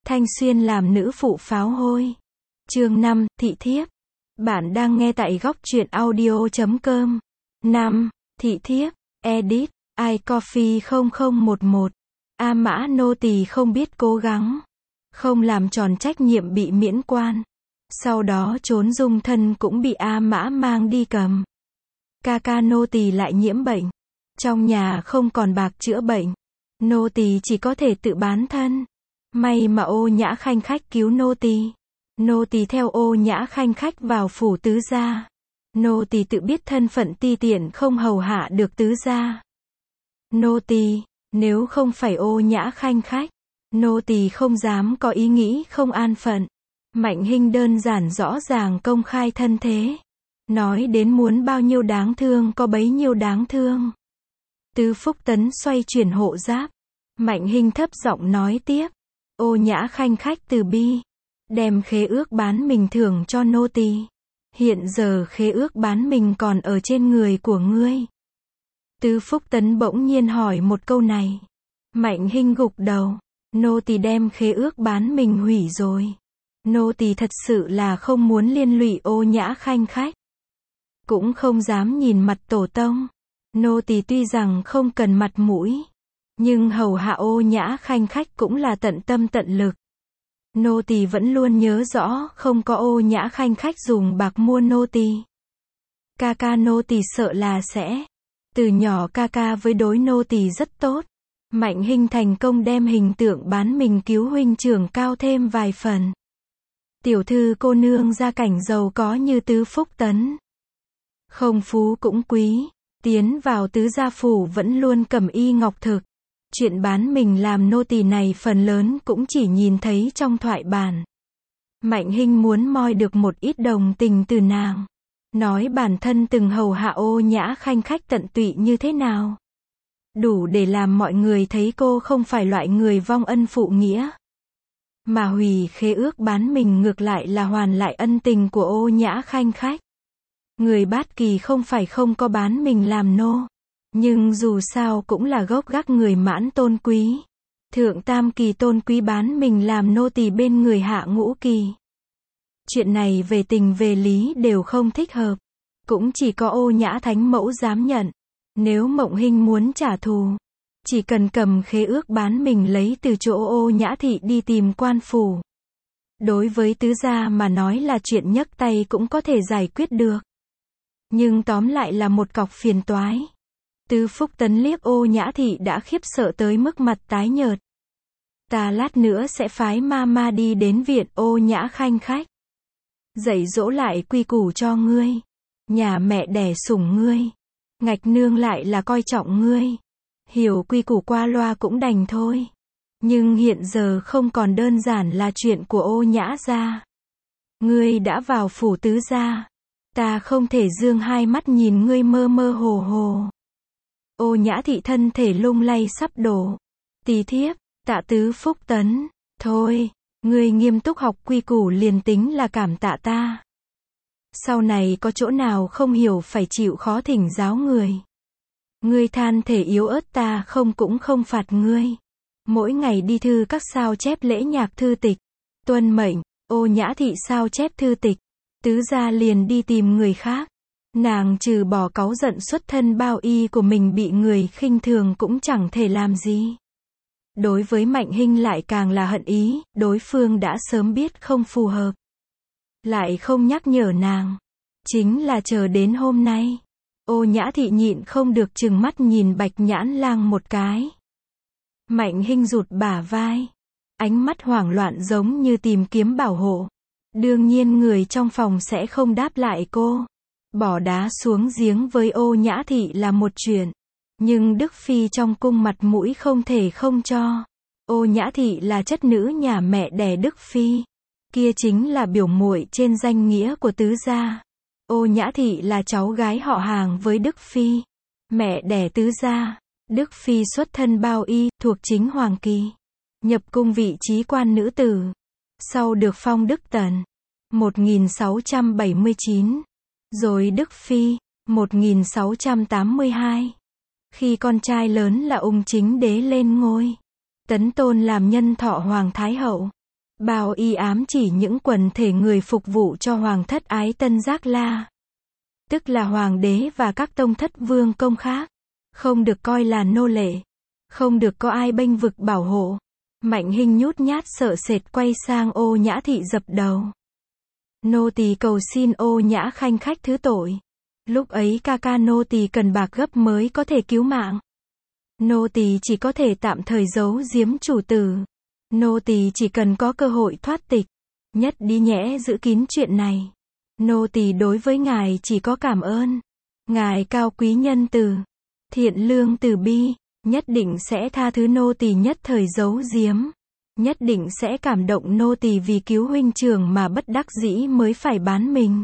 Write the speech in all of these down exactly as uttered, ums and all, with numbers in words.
Thanh Xuyên làm nữ phụ pháo hôi. Chương năm, thị thiếp. Bạn đang nghe tại góc truyện audio chấm com. năm. Thị thiếp. Edit. iCoffee không không một một. A Mã nô tỳ không biết cố gắng, không làm tròn trách nhiệm bị miễn quan. Sau đó trốn dung thân cũng bị A Mã mang đi cầm. Ca ca nô tỳ lại nhiễm bệnh. Trong nhà không còn bạc chữa bệnh. Nô tỳ chỉ có thể tự bán thân. May mà Ô Nhã khanh khách cứu nô tỳ. Nô tỳ theo Ô Nhã khanh khách vào phủ tứ gia. Nô tỳ tự biết thân phận ti tiện không hầu hạ được tứ gia. Nô tỳ, nếu không phải Ô Nhã khanh khách, nô tỳ không dám có ý nghĩ không an phận. Mạnh Hinh đơn giản rõ ràng công khai thân thế. Nói đến muốn bao nhiêu đáng thương có bấy nhiêu đáng thương. Tứ Phúc Tấn xoay chuyển hộ giáp. Mạnh Hinh thấp giọng nói tiếp. Ô Nhã khanh khách từ bi. Đem khế ước bán mình thưởng cho nô tỳ. Hiện giờ khế ước bán mình còn ở trên người của ngươi. Tứ Phúc Tấn bỗng nhiên hỏi một câu này. Mạnh Hinh gục đầu. Nô tỳ đem khế ước bán mình hủy rồi. Nô tỳ thật sự là không muốn liên lụy Ô Nhã khanh khách. Cũng không dám nhìn mặt tổ tông. Nô tỳ tuy rằng không cần mặt mũi, nhưng hầu hạ Ô Nhã khanh khách cũng là tận tâm tận lực. Nô tỳ vẫn luôn nhớ rõ không có Ô Nhã khanh khách dùng bạc mua nô tỳ. Ca ca nô tỳ sợ là sẽ. Từ nhỏ ca ca với đối nô tỳ rất tốt. Mạnh Hinh thành công đem hình tượng bán mình cứu huynh trưởng cao thêm vài phần. Tiểu thư cô nương gia cảnh giàu có như Tứ Phúc Tấn. Không phú cũng quý. Tiến vào tứ gia phủ vẫn luôn cầm y ngọc thực. Chuyện bán mình làm nô tỳ này phần lớn cũng chỉ nhìn thấy trong thoại bản. Mạnh Hinh muốn moi được một ít đồng tình từ nàng. Nói bản thân từng hầu hạ Ô Nhã khanh khách tận tụy như thế nào. Đủ để làm mọi người thấy cô không phải loại người vong ân phụ nghĩa. Mà hủy khế ước bán mình ngược lại là hoàn lại ân tình của Ô Nhã khanh khách. Người Bát Kỳ không phải không có bán mình làm nô. Nhưng dù sao cũng là gốc gác người Mãn tôn quý. Thượng Tam Kỳ tôn quý bán mình làm nô tỳ bên người Hạ Ngũ Kỳ. Chuyện này về tình về lý đều không thích hợp. Cũng chỉ có Ô Nhã thánh mẫu dám nhận. Nếu Mộng Hinh muốn trả thù, chỉ cần cầm khế ước bán mình lấy từ chỗ Ô Nhã thị đi tìm quan phủ. Đối với tứ gia mà nói là chuyện nhấc tay cũng có thể giải quyết được. Nhưng tóm lại là một cọc phiền toái. Tứ Phúc Tấn liếc Ô Nhã thị đã khiếp sợ tới mức mặt tái nhợt. Ta lát nữa sẽ phái ma ma đi đến viện Ô Nhã khanh khách. Dạy dỗ lại quy củ cho ngươi. Nhà mẹ đẻ sủng ngươi. Ngạch nương lại là coi trọng ngươi. Hiểu quy củ qua loa cũng đành thôi. Nhưng hiện giờ không còn đơn giản là chuyện của Ô Nhã gia. Ngươi đã vào phủ tứ gia. Ta không thể dương hai mắt nhìn ngươi mơ mơ hồ hồ. Ô Nhã thị thân thể lung lay sắp đổ. Tỳ thiếp, tạ Tứ Phúc Tấn. Thôi, ngươi nghiêm túc học quy củ liền tính là cảm tạ ta. Sau này có chỗ nào không hiểu phải chịu khó thỉnh giáo người. Ngươi than thể yếu ớt ta không cũng không phạt ngươi. Mỗi ngày đi thư các sao chép lễ nhạc thư tịch. Tuân mệnh, Ô Nhã thị sao chép thư tịch. Tứ gia liền đi tìm người khác. Nàng trừ bỏ cáu giận xuất thân bao y của mình bị người khinh thường cũng chẳng thể làm gì. Đối với Mạnh Hinh lại càng là hận ý, đối phương đã sớm biết không phù hợp. Lại không nhắc nhở nàng. Chính là chờ đến hôm nay. Ô Nhã thị nhịn không được trừng mắt nhìn Bạch Nhãn Lang một cái. Mạnh Hinh rụt bả vai. Ánh mắt hoảng loạn giống như tìm kiếm bảo hộ. Đương nhiên người trong phòng sẽ không đáp lại cô. Bỏ đá xuống giếng với Ô Nhã thị là một chuyện. Nhưng Đức Phi trong cung mặt mũi không thể không cho. Ô Nhã thị là chất nữ nhà mẹ đẻ Đức Phi. Kia chính là biểu muội trên danh nghĩa của tứ gia. Ô Nhã thị là cháu gái họ hàng với Đức Phi. Mẹ đẻ tứ gia. Đức Phi xuất thân bao y, thuộc chính hoàng kỳ. Nhập cung vị trí quan nữ tử. Sau được phong Đức Tần. một nghìn sáu trăm bảy mươi chín. Rồi Đức Phi. một nghìn sáu trăm tám mươi hai. Khi con trai lớn là Ung Chính Đế lên ngôi. Tấn tôn làm nhân thọ Hoàng Thái Hậu. Bao y ám chỉ những quần thể người phục vụ cho hoàng thất Ái Tân Giác La, tức là hoàng đế và các tông thất vương công khác, không được coi là nô lệ, không được có ai bênh vực bảo hộ. Mạnh Hinh nhút nhát sợ sệt quay sang Ô Nhã Thị dập đầu. Nô tỳ cầu xin Ô Nhã khanh khách thứ tội. Lúc ấy ca ca nô tỳ cần bạc gấp mới có thể cứu mạng. Nô tỳ chỉ có thể tạm thời giấu giếm chủ tử. Nô tỳ chỉ cần có cơ hội thoát tịch, nhất đi nhẽ giữ kín chuyện này. Nô tỳ đối với ngài chỉ có cảm ơn. Ngài cao quý nhân từ, thiện lương từ bi, nhất định sẽ tha thứ nô tỳ nhất thời giấu giếm. Nhất định sẽ cảm động nô tỳ vì cứu huynh trưởng mà bất đắc dĩ mới phải bán mình.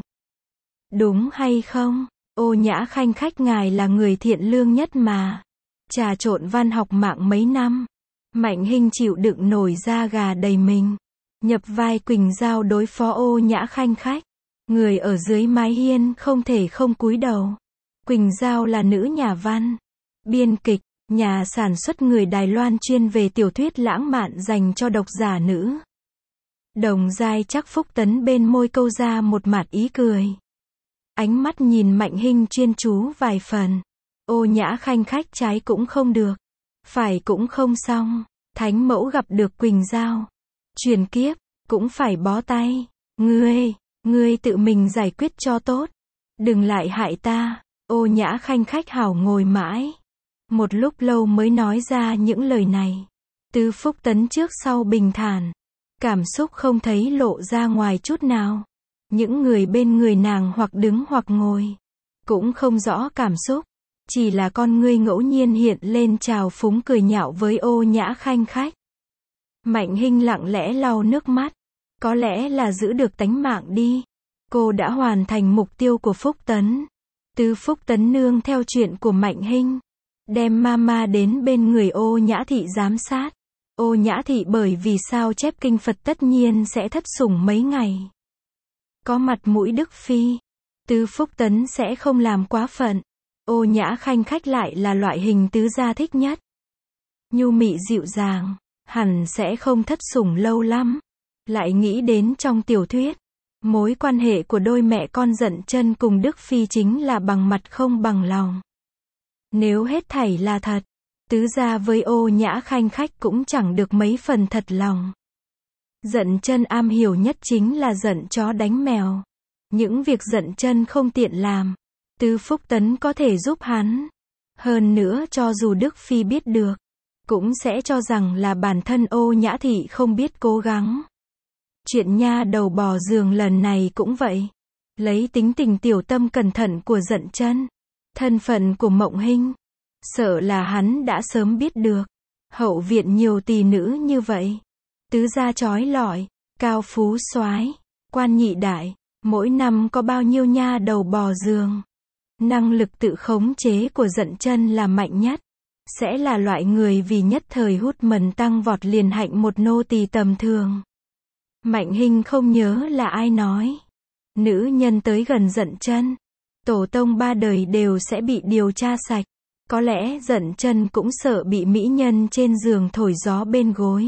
Đúng hay không? Ô Nhã khanh khách ngài là người thiện lương nhất mà. Trà trộn văn học mạng mấy năm. Mạnh Hinh chịu đựng nổi da gà đầy mình. Nhập vai Quỳnh Giao đối phó Ô Nhã khanh khách. Người ở dưới mái hiên không thể không cúi đầu. Quỳnh Giao là nữ nhà văn, biên kịch, nhà sản xuất người Đài Loan chuyên về tiểu thuyết lãng mạn dành cho độc giả nữ. Đồng Giai Trác Phúc Tấn bên môi câu ra một mạt ý cười. Ánh mắt nhìn Mạnh Hinh chuyên chú vài phần. Ô Nhã khanh khách trái cũng không được, phải cũng không xong. Thánh mẫu gặp được Quỳnh Giao, truyền kiếp, cũng phải bó tay. Ngươi, ngươi tự mình giải quyết cho tốt. Đừng lại hại ta. Ô Nhã khanh khách hảo ngồi mãi. Một lúc lâu mới nói ra những lời này. Tứ Phúc Tấn trước sau bình thản. Cảm xúc không thấy lộ ra ngoài chút nào. Những người bên người nàng hoặc đứng hoặc ngồi, cũng không rõ cảm xúc. Chỉ là con ngươi ngẫu nhiên hiện lên trào phúng cười nhạo với Ô Nhã khanh khách. Mạnh Hinh lặng lẽ lau nước mắt. Có lẽ là giữ được tánh mạng đi. Cô đã hoàn thành mục tiêu của Phúc Tấn. Tứ Phúc Tấn nương theo chuyện của Mạnh Hinh, đem Mama đến bên người Ô Nhã Thị giám sát. Ô Nhã Thị bởi vì sao chép kinh Phật tất nhiên sẽ thất sủng mấy ngày. Có mặt mũi Đức Phi, Tứ Phúc Tấn sẽ không làm quá phận. Ô Nhã khanh khách lại là loại hình tứ gia thích nhất. Nhu mị dịu dàng, hẳn sẽ không thất sủng lâu lắm. Lại nghĩ đến trong tiểu thuyết, mối quan hệ của đôi mẹ con Dận Chân cùng Đức Phi chính là bằng mặt không bằng lòng. Nếu hết thảy là thật, tứ gia với Ô Nhã khanh khách cũng chẳng được mấy phần thật lòng. Dận Chân am hiểu nhất chính là giận chó đánh mèo. Những việc Dận Chân không tiện làm, Tứ Phúc Tấn có thể giúp hắn. Hơn nữa cho dù Đức Phi biết được, cũng sẽ cho rằng là bản thân Ô Nhã Thị không biết cố gắng. Chuyện nha đầu bò giường lần này cũng vậy. Lấy tính tình tiểu tâm cẩn thận của Dận Chân, thân phận của Mộng Hinh, sợ là hắn đã sớm biết được. Hậu viện nhiều tỷ nữ như vậy, tứ gia chói lọi, cao phú soái, quan nhị đại, mỗi năm có bao nhiêu nha đầu bò giường. Năng lực tự khống chế của Dận Chân là mạnh nhất. Sẽ là loại người vì nhất thời hút mần tăng vọt liền hạnh một nô tỳ tầm thường. Mạnh Hinh không nhớ là ai nói. Nữ nhân tới gần Dận Chân, tổ tông ba đời đều sẽ bị điều tra sạch. Có lẽ Dận Chân cũng sợ bị mỹ nhân trên giường thổi gió bên gối.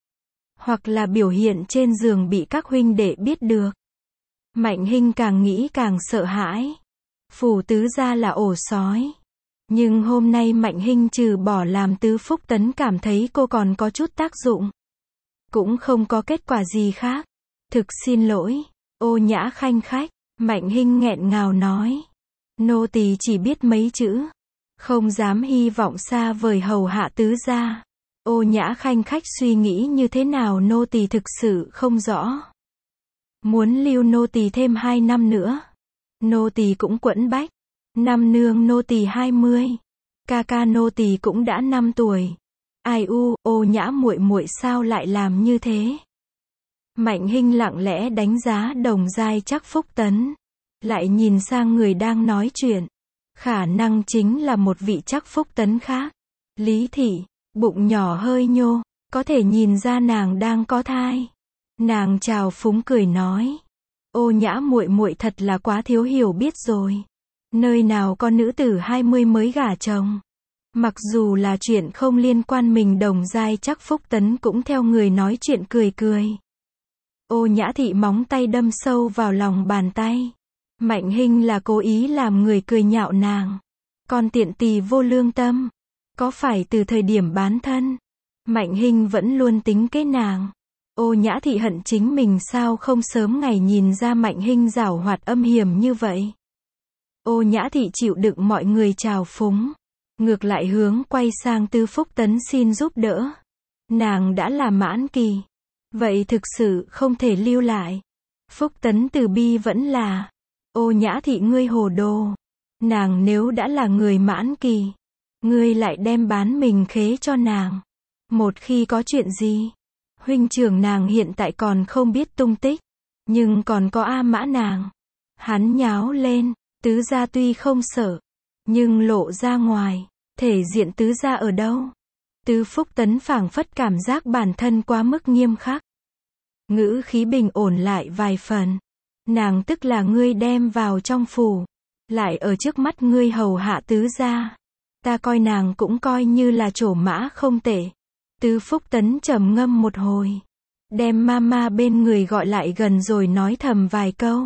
Hoặc là biểu hiện trên giường bị các huynh đệ biết được. Mạnh Hinh càng nghĩ càng sợ hãi. Phủ tứ gia là ổ sói. Nhưng hôm nay Mạnh Hinh trừ bỏ làm Tứ Phúc Tấn cảm thấy cô còn có chút tác dụng. Cũng không có kết quả gì khác. Thực xin lỗi, Ô Nhã khanh khách. Mạnh Hinh nghẹn ngào nói. Nô tỳ chỉ biết mấy chữ. Không dám hy vọng xa vời hầu hạ tứ gia. Ô Nhã khanh khách suy nghĩ như thế nào nô tỳ thực sự không rõ. Muốn lưu nô tỳ thêm hai năm nữa. Nô tỳ cũng quẫn bách. Năm nương nô tỳ hai mươi. Ca ca nô tỳ cũng đã năm tuổi. Ai u, Ô Nhã muội muội sao lại làm như thế? Mạnh Hinh lặng lẽ đánh giá Đồng Giai Trác Phúc Tấn. Lại nhìn sang người đang nói chuyện. Khả năng chính là một vị Trác Phúc Tấn khác. Lý Thị, bụng nhỏ hơi nhô, có thể nhìn ra nàng đang có thai. Nàng chào phúng cười nói. Ô Nhã muội muội thật là quá thiếu hiểu biết rồi. Nơi nào có nữ tử hai mươi mới gả chồng. Mặc dù là chuyện không liên quan mình Đồng Giai Trác Phúc Tấn cũng theo người nói chuyện cười cười. Ô Nhã Thị móng tay đâm sâu vào lòng bàn tay. Mạnh Hinh là cố ý làm người cười nhạo nàng. Con tiện tỳ vô lương tâm. Có phải từ thời điểm bán thân, Mạnh Hinh vẫn luôn tính kế nàng. Ô Nhã Thị hận chính mình sao không sớm ngày nhìn ra Mạnh Hinh giảo hoạt âm hiểm như vậy. Ô Nhã Thị chịu đựng mọi người trào phúng. Ngược lại hướng quay sang Tư Phúc Tấn xin giúp đỡ. Nàng đã là mãn kỳ. Vậy thực sự không thể lưu lại. Phúc Tấn từ bi vẫn là. Ô Nhã Thị ngươi hồ đồ. Nàng nếu đã là người mãn kỳ, ngươi lại đem bán mình khế cho nàng. Một khi có chuyện gì, huynh trưởng nàng hiện tại còn không biết tung tích, nhưng còn có A Mã nàng. Hắn nháo lên, tứ gia tuy không sợ, nhưng lộ ra ngoài, thể diện tứ gia ở đâu? Tư Phúc Tấn phảng phất cảm giác bản thân quá mức nghiêm khắc. Ngữ khí bình ổn lại vài phần. Nàng tức là ngươi đem vào trong phủ, lại ở trước mắt ngươi hầu hạ tứ gia. Ta coi nàng cũng coi như là trổ mã không tệ. Tư Phúc Tấn trầm ngâm một hồi, đem mama bên người gọi lại gần rồi nói thầm vài câu.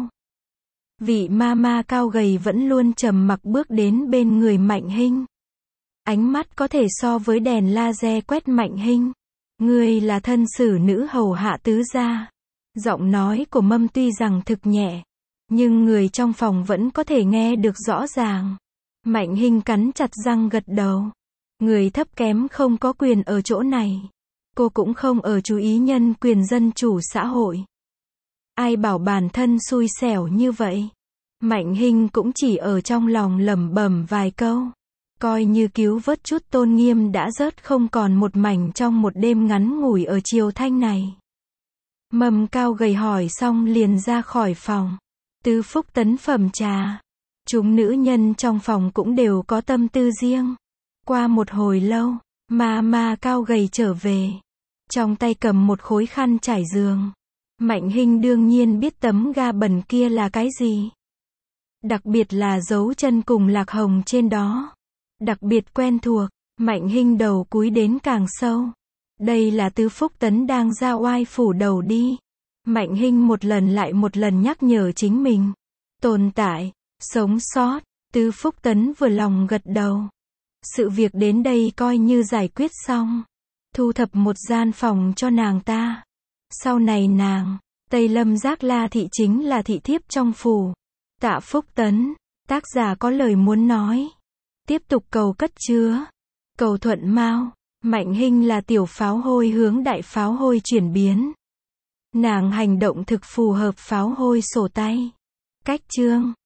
Vị mama cao gầy vẫn luôn trầm mặc bước đến bên người Mạnh Hinh. Ánh mắt có thể so với đèn laser quét Mạnh Hinh. Ngươi là thân sử nữ hầu hạ tứ gia. Giọng nói của Mâm tuy rằng thực nhẹ, nhưng người trong phòng vẫn có thể nghe được rõ ràng. Mạnh Hinh cắn chặt răng gật đầu. Người thấp kém không có quyền ở chỗ này. Cô cũng không ở chú ý nhân quyền dân chủ xã hội. Ai bảo bản thân xui xẻo như vậy. Mạnh Hinh cũng chỉ ở trong lòng lẩm bẩm vài câu. Coi như cứu vớt chút tôn nghiêm đã rớt không còn một mảnh trong một đêm ngắn ngủi ở Triều Thanh này. Mâm cao gầy hỏi xong liền ra khỏi phòng. Tư Phúc Tấn phẩm trà. Chúng nữ nhân trong phòng cũng đều có tâm tư riêng. Qua một hồi lâu, ma ma cao gầy trở về. Trong tay cầm một khối khăn trải giường. Mạnh Hinh đương nhiên biết tấm ga bẩn kia là cái gì. Đặc biệt là dấu chân cùng lạc hồng trên đó. Đặc biệt quen thuộc, Mạnh Hinh đầu cúi đến càng sâu. Đây là Tư Phúc Tấn đang ra oai phủ đầu đi. Mạnh Hinh một lần lại một lần nhắc nhở chính mình. Tồn tại, sống sót, Tư Phúc Tấn vừa lòng gật đầu. Sự việc đến đây coi như giải quyết xong. Thu thập một gian phòng cho nàng ta. Sau này nàng, Tây Lâm Giác La Thị chính là thị thiếp trong phủ. Tạ Phúc Tấn, tác giả có lời muốn nói. Tiếp tục cầu cất chứa. Cầu thuận mau. Mạnh Hinh là tiểu pháo hôi hướng đại pháo hôi chuyển biến. Nàng hành động thực phù hợp pháo hôi sổ tay. Cách chương